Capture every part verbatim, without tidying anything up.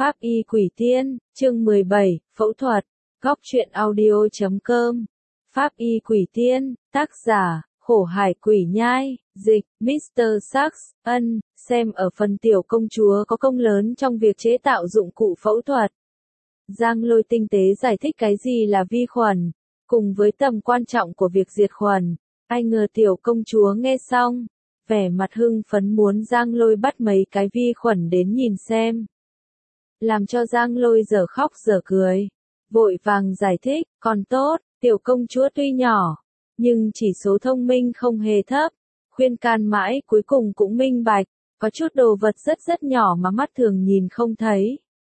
Pháp y quỷ tiên, chương mười bảy, phẫu thuật, góc truyện audio chấm com. Pháp y quỷ tiên, tác giả, Khổ Hải Quỷ Nhai, dịch, mít tơ Sachs, ân, xem ở phần tiểu công chúa có công lớn trong việc chế tạo dụng cụ phẫu thuật. Giang Lôi tinh tế giải thích cái gì là vi khuẩn, cùng với tầm quan trọng của việc diệt khuẩn. Ai ngờ tiểu công chúa nghe xong, vẻ mặt hưng phấn muốn Giang Lôi bắt mấy cái vi khuẩn đến nhìn xem. Làm cho Giang Lôi dở khóc dở cười, vội vàng giải thích, còn tốt, tiểu công chúa tuy nhỏ, nhưng chỉ số thông minh không hề thấp, khuyên can mãi cuối cùng cũng minh bạch, có chút đồ vật rất rất nhỏ mà mắt thường nhìn không thấy.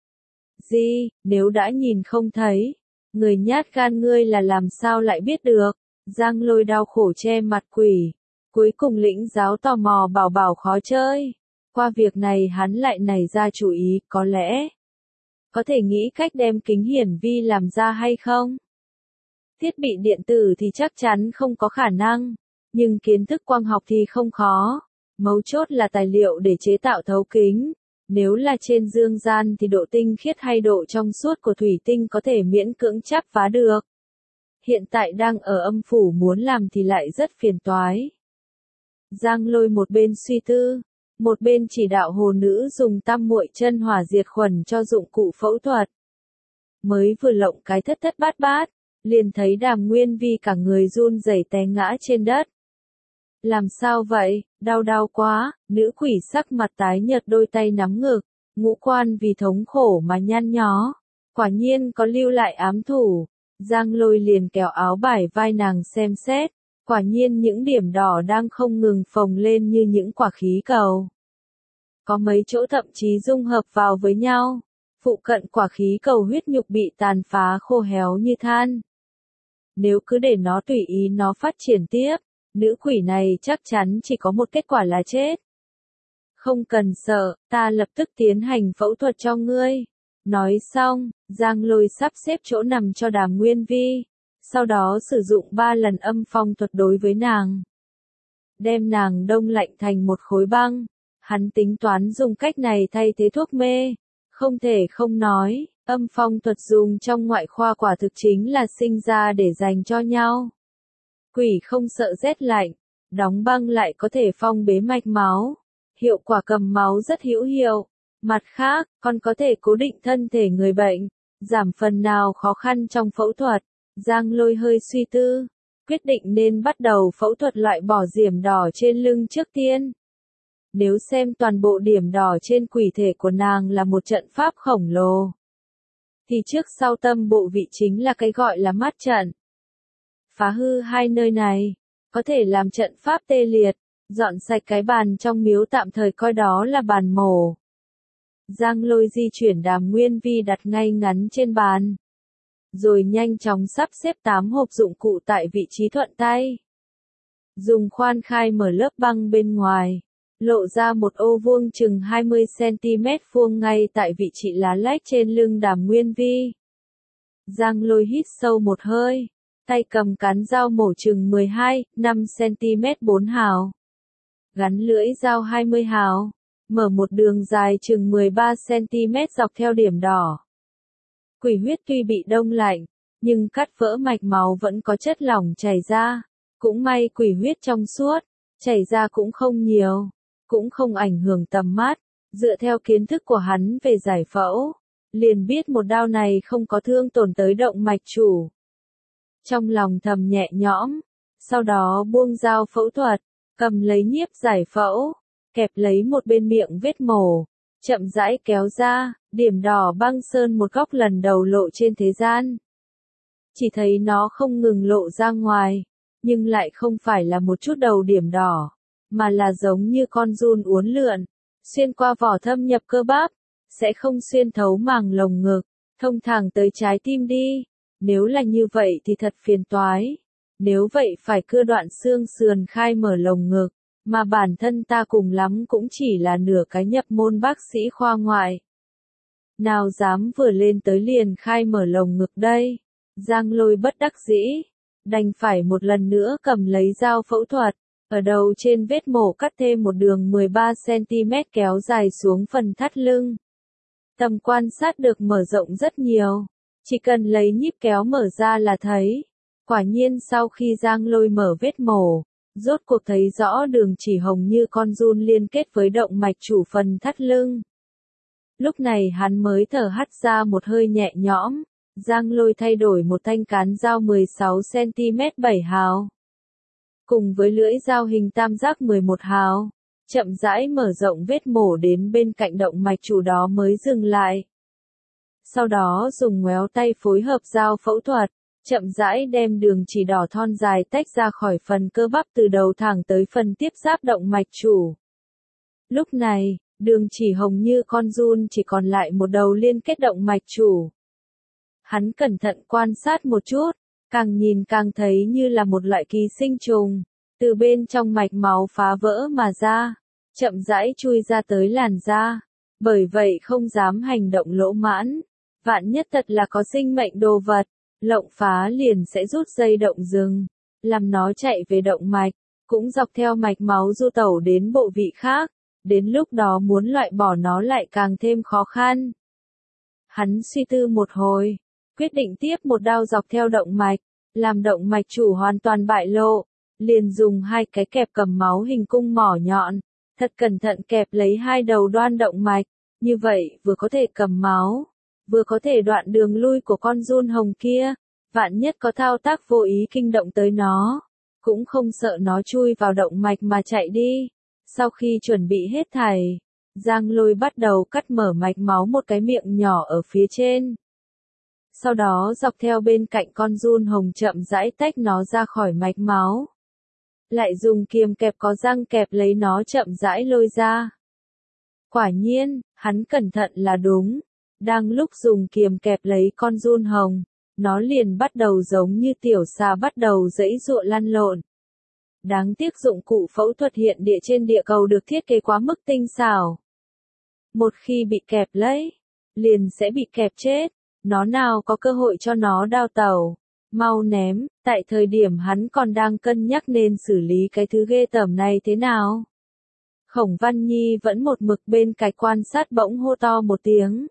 Gì, nếu đã nhìn không thấy, người nhát gan ngươi là làm sao lại biết được? Giang Lôi đau khổ che mặt quỷ, cuối cùng lĩnh giáo tò mò bảo bảo khó chơi. Qua việc này hắn lại nảy ra chủ ý, có lẽ có thể nghĩ cách đem kính hiển vi làm ra hay không? Thiết bị điện tử thì chắc chắn không có khả năng, nhưng kiến thức quang học thì không khó. Mấu chốt là tài liệu để chế tạo thấu kính. Nếu là trên dương gian thì độ tinh khiết hay độ trong suốt của thủy tinh có thể miễn cưỡng chắp vá được. Hiện tại đang ở âm phủ muốn làm thì lại rất phiền toái. Giang Lôi một bên suy tư, một bên chỉ đạo hồ nữ dùng tam muội chân hỏa diệt khuẩn cho dụng cụ phẫu thuật. Mới vừa lộng cái thất thất bát bát, liền thấy Đàm Nguyên Vi cả người run rẩy té ngã trên đất. Làm sao vậy, đau đau quá, nữ quỷ sắc mặt tái nhợt đôi tay nắm ngực, ngũ quan vì thống khổ mà nhăn nhó. Quả nhiên có lưu lại ám thủ. Giang Lôi liền kéo áo bải vai nàng xem xét, quả nhiên những điểm đỏ đang không ngừng phồng lên như những quả khí cầu. Có mấy chỗ thậm chí dung hợp vào với nhau, phụ cận quả khí cầu huyết nhục bị tàn phá khô héo như than. Nếu cứ để nó tùy ý nó phát triển tiếp, nữ quỷ này chắc chắn chỉ có một kết quả là chết. Không cần sợ, ta lập tức tiến hành phẫu thuật cho ngươi. Nói xong, Giang Lôi sắp xếp chỗ nằm cho Đàm Nguyên Vi, sau đó sử dụng ba lần âm phong thuật đối với nàng. Đem nàng đông lạnh thành một khối băng, hắn tính toán dùng cách này thay thế thuốc mê. Không thể không nói, âm phong thuật dùng trong ngoại khoa quả thực chính là sinh ra để dành cho nhau. Quỷ không sợ rét lạnh, đóng băng lại có thể phong bế mạch máu, hiệu quả cầm máu rất hữu hiệu. Mặt khác, còn có thể cố định thân thể người bệnh, giảm phần nào khó khăn trong phẫu thuật. Giang Lôi hơi suy tư, quyết định nên bắt đầu phẫu thuật loại bỏ điểm đỏ trên lưng trước tiên. Nếu xem toàn bộ điểm đỏ trên quỷ thể của nàng là một trận pháp khổng lồ, thì trước sau tâm bộ vị chính là cái gọi là mắt trận. Phá hư hai nơi này, có thể làm trận pháp tê liệt, dọn sạch cái bàn trong miếu tạm thời coi đó là bàn mổ. Giang Lôi di chuyển Đàm Nguyên Vi đặt ngay ngắn trên bàn, rồi nhanh chóng sắp xếp tám hộp dụng cụ tại vị trí thuận tay. Dùng khoan khai mở lớp băng bên ngoài, lộ ra một ô vuông chừng hai mươi xăng-ti-mét vuông ngay tại vị trí lá lách trên lưng Đàm Nguyên Vi. Giang Lôi hít sâu một hơi, tay cầm cán dao mổ chừng mười hai, năm xăng-ti-mét bốn hào. Gắn lưỡi dao hai mươi hào. Mở một đường dài chừng mười ba xăng-ti-mét dọc theo điểm đỏ. Quỷ huyết tuy bị đông lạnh, nhưng cắt vỡ mạch máu vẫn có chất lỏng chảy ra. Cũng may quỷ huyết trong suốt, chảy ra cũng không nhiều, cũng không ảnh hưởng tầm mắt. Dựa theo kiến thức của hắn về giải phẫu, liền biết một đao này không có thương tổn tới động mạch chủ. Trong lòng thầm nhẹ nhõm, sau đó buông dao phẫu thuật, cầm lấy nhiếp giải phẫu, kẹp lấy một bên miệng vết mổ, chậm rãi kéo ra, điểm đỏ băng sơn một góc lần đầu lộ trên thế gian. Chỉ thấy nó không ngừng lộ ra ngoài, nhưng lại không phải là một chút đầu điểm đỏ, mà là giống như con giun uốn lượn, xuyên qua vỏ thâm nhập cơ bắp, sẽ không xuyên thấu màng lồng ngực, thông thẳng tới trái tim đi. Nếu là như vậy thì thật phiền toái. Nếu vậy phải cưa đoạn xương sườn khai mở lồng ngực. Mà bản thân ta cùng lắm cũng chỉ là nửa cái nhập môn bác sĩ khoa ngoại. Nào dám vừa lên tới liền khai mở lồng ngực đây. Giang Lôi bất đắc dĩ, đành phải một lần nữa cầm lấy dao phẫu thuật, ở đầu trên vết mổ cắt thêm một đường mười ba xăng-ti-mét kéo dài xuống phần thắt lưng. Tầm quan sát được mở rộng rất nhiều. Chỉ cần lấy nhíp kéo mở ra là thấy. Quả nhiên sau khi Giang Lôi mở vết mổ, rốt cuộc thấy rõ đường chỉ hồng như con giun liên kết với động mạch chủ phần thắt lưng. Lúc này hắn mới thở hắt ra một hơi nhẹ nhõm. Giang Lôi thay đổi một thanh cán dao mười sáu xăng ti mét bảy hào. Cùng với lưỡi dao hình tam giác mười một hào. Chậm rãi mở rộng vết mổ đến bên cạnh động mạch chủ đó mới dừng lại. Sau đó dùng ngoéo tay phối hợp dao phẫu thuật, chậm rãi đem đường chỉ đỏ thon dài tách ra khỏi phần cơ bắp từ đầu thẳng tới phần tiếp giáp động mạch chủ. Lúc này, đường chỉ hồng như con giun chỉ còn lại một đầu liên kết động mạch chủ. Hắn cẩn thận quan sát một chút, càng nhìn càng thấy như là một loại ký sinh trùng, từ bên trong mạch máu phá vỡ mà ra, chậm rãi chui ra tới làn da, bởi vậy không dám hành động lỗ mãn, vạn nhất thật là có sinh mệnh đồ vật, lộng phá liền sẽ rút dây động rừng, làm nó chạy về động mạch, cũng dọc theo mạch máu du tẩu đến bộ vị khác, đến lúc đó muốn loại bỏ nó lại càng thêm khó khăn. Hắn suy tư một hồi, quyết định tiếp một đao dọc theo động mạch, làm động mạch chủ hoàn toàn bại lộ, liền dùng hai cái kẹp cầm máu hình cung mỏ nhọn, thật cẩn thận kẹp lấy hai đầu đoan động mạch, như vậy vừa có thể cầm máu, vừa có thể đoạn đường lui của con giun hồng kia, vạn nhất có thao tác vô ý kinh động tới nó, cũng không sợ nó chui vào động mạch mà chạy đi. Sau khi chuẩn bị hết thảy, Giang Lôi bắt đầu cắt mở mạch máu một cái miệng nhỏ ở phía trên. Sau đó dọc theo bên cạnh con giun hồng chậm rãi tách nó ra khỏi mạch máu. Lại dùng kiềm kẹp có răng kẹp lấy nó chậm rãi lôi ra. Quả nhiên, hắn cẩn thận là đúng. Đang lúc dùng kiềm kẹp lấy con giun hồng, nó liền bắt đầu giống như tiểu xà bắt đầu giãy giụa lăn lộn. Đáng tiếc dụng cụ phẫu thuật hiện địa trên địa cầu được thiết kế quá mức tinh xảo. Một khi bị kẹp lấy, liền sẽ bị kẹp chết, nó nào có cơ hội cho nó đào tẩu. Mau ném, tại thời điểm hắn còn đang cân nhắc nên xử lý cái thứ ghê tởm này thế nào. Khổng Văn Nhi vẫn một mực bên cạnh quan sát bỗng hô to một tiếng.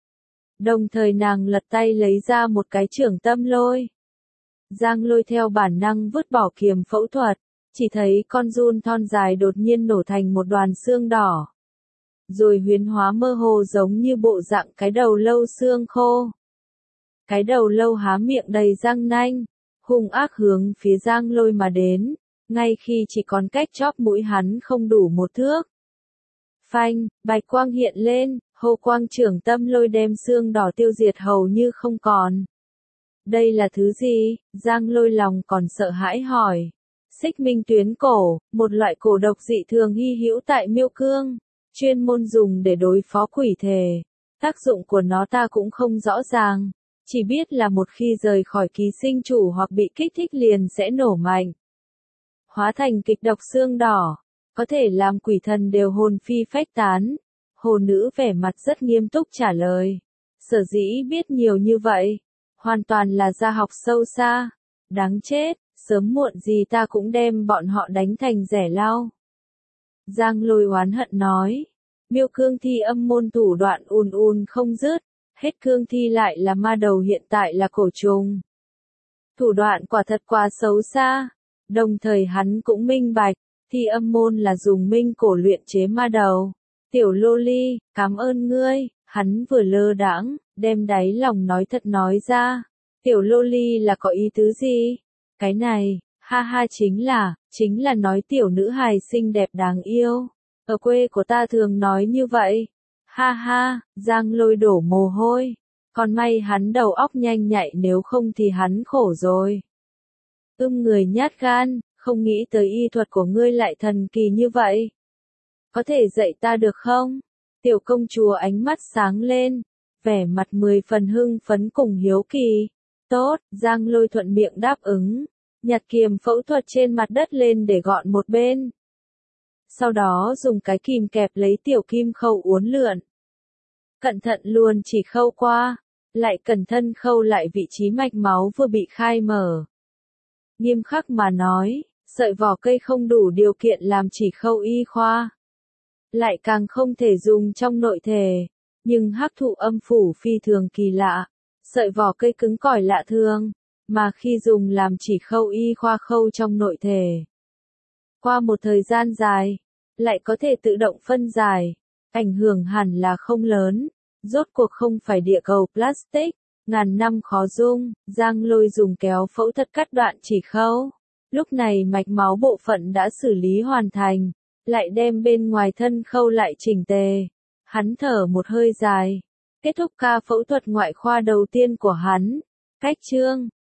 Đồng thời nàng lật tay lấy ra một cái chưởng tâm lôi. Giang Lôi theo bản năng vứt bỏ kiềm phẫu thuật, chỉ thấy con giun thon dài đột nhiên nổ thành một đoàn xương đỏ. Rồi huyễn hóa mơ hồ giống như bộ dạng cái đầu lâu xương khô. Cái đầu lâu há miệng đầy răng nanh, hung ác hướng phía Giang Lôi mà đến, ngay khi chỉ còn cách chóp mũi hắn không đủ một thước. Phanh, bạch quang hiện lên, hô quang trưởng tâm lôi đem xương đỏ tiêu diệt hầu như không còn. Đây là thứ gì? Giang Lôi lòng còn sợ hãi hỏi. Xích minh tuyến cổ, một loại cổ độc dị thường hy hữu tại Miêu Cương, chuyên môn dùng để đối phó quỷ thể. Tác dụng của nó ta cũng không rõ ràng, chỉ biết là một khi rời khỏi ký sinh chủ hoặc bị kích thích liền sẽ nổ mạnh. Hóa thành kịch độc xương đỏ, có thể làm quỷ thần đều hồn phi phách tán. Hồ nữ vẻ mặt rất nghiêm túc trả lời. Sở dĩ biết nhiều như vậy, hoàn toàn là gia học sâu xa. Đáng chết, sớm muộn gì ta cũng đem bọn họ đánh thành rẻ lau. Giang Lôi oán hận nói. Miêu Cương Thi âm môn thủ đoạn ùn ùn không dứt, hết cương thi lại là ma đầu hiện tại là cổ trùng. Thủ đoạn quả thật quá xấu xa, đồng thời hắn cũng minh bạch, Thi âm môn là dùng minh cổ luyện chế ma đầu. Tiểu lô ly, cảm ơn ngươi, hắn vừa lơ đãng, đem đáy lòng nói thật nói ra. Tiểu lô ly là có ý tứ gì? Cái này, ha ha chính là, chính là nói tiểu nữ hài xinh đẹp đáng yêu. Ở quê của ta thường nói như vậy. Ha ha, Giang Lôi đổ mồ hôi. Còn may hắn đầu óc nhanh nhạy nếu không thì hắn khổ rồi. Ưm người nhát gan, không nghĩ tới y thuật của ngươi lại thần kỳ như vậy. Có thể dạy ta được không? Tiểu công chúa ánh mắt sáng lên, vẻ mặt mười phần hưng phấn cùng hiếu kỳ. Tốt, Giang Lôi thuận miệng đáp ứng, nhặt kiềm phẫu thuật trên mặt đất lên để gọn một bên. Sau đó dùng cái kìm kẹp lấy tiểu kim khâu uốn lượn. Cẩn thận luôn chỉ khâu qua, lại cẩn thận khâu lại vị trí mạch máu vừa bị khai mở. Nghiêm khắc mà nói, sợi vỏ cây không đủ điều kiện làm chỉ khâu y khoa. Lại càng không thể dùng trong nội thể, Nhưng hắc thụ âm phủ phi thường kỳ lạ, sợi vỏ cây cứng cỏi lạ thường, mà khi dùng làm chỉ khâu y khoa khâu trong nội thể. Qua một thời gian dài, lại có thể tự động phân giải, ảnh hưởng hẳn là không lớn, rốt cuộc không phải địa cầu plastic, ngàn năm khó dung, Giang Lôi dùng kéo phẫu thuật cắt đoạn chỉ khâu. Lúc này mạch máu bộ phận đã xử lý hoàn thành, lại đem bên ngoài thân khâu lại chỉnh tề. Hắn thở một hơi dài, kết thúc ca phẫu thuật ngoại khoa đầu tiên của hắn. Cách chương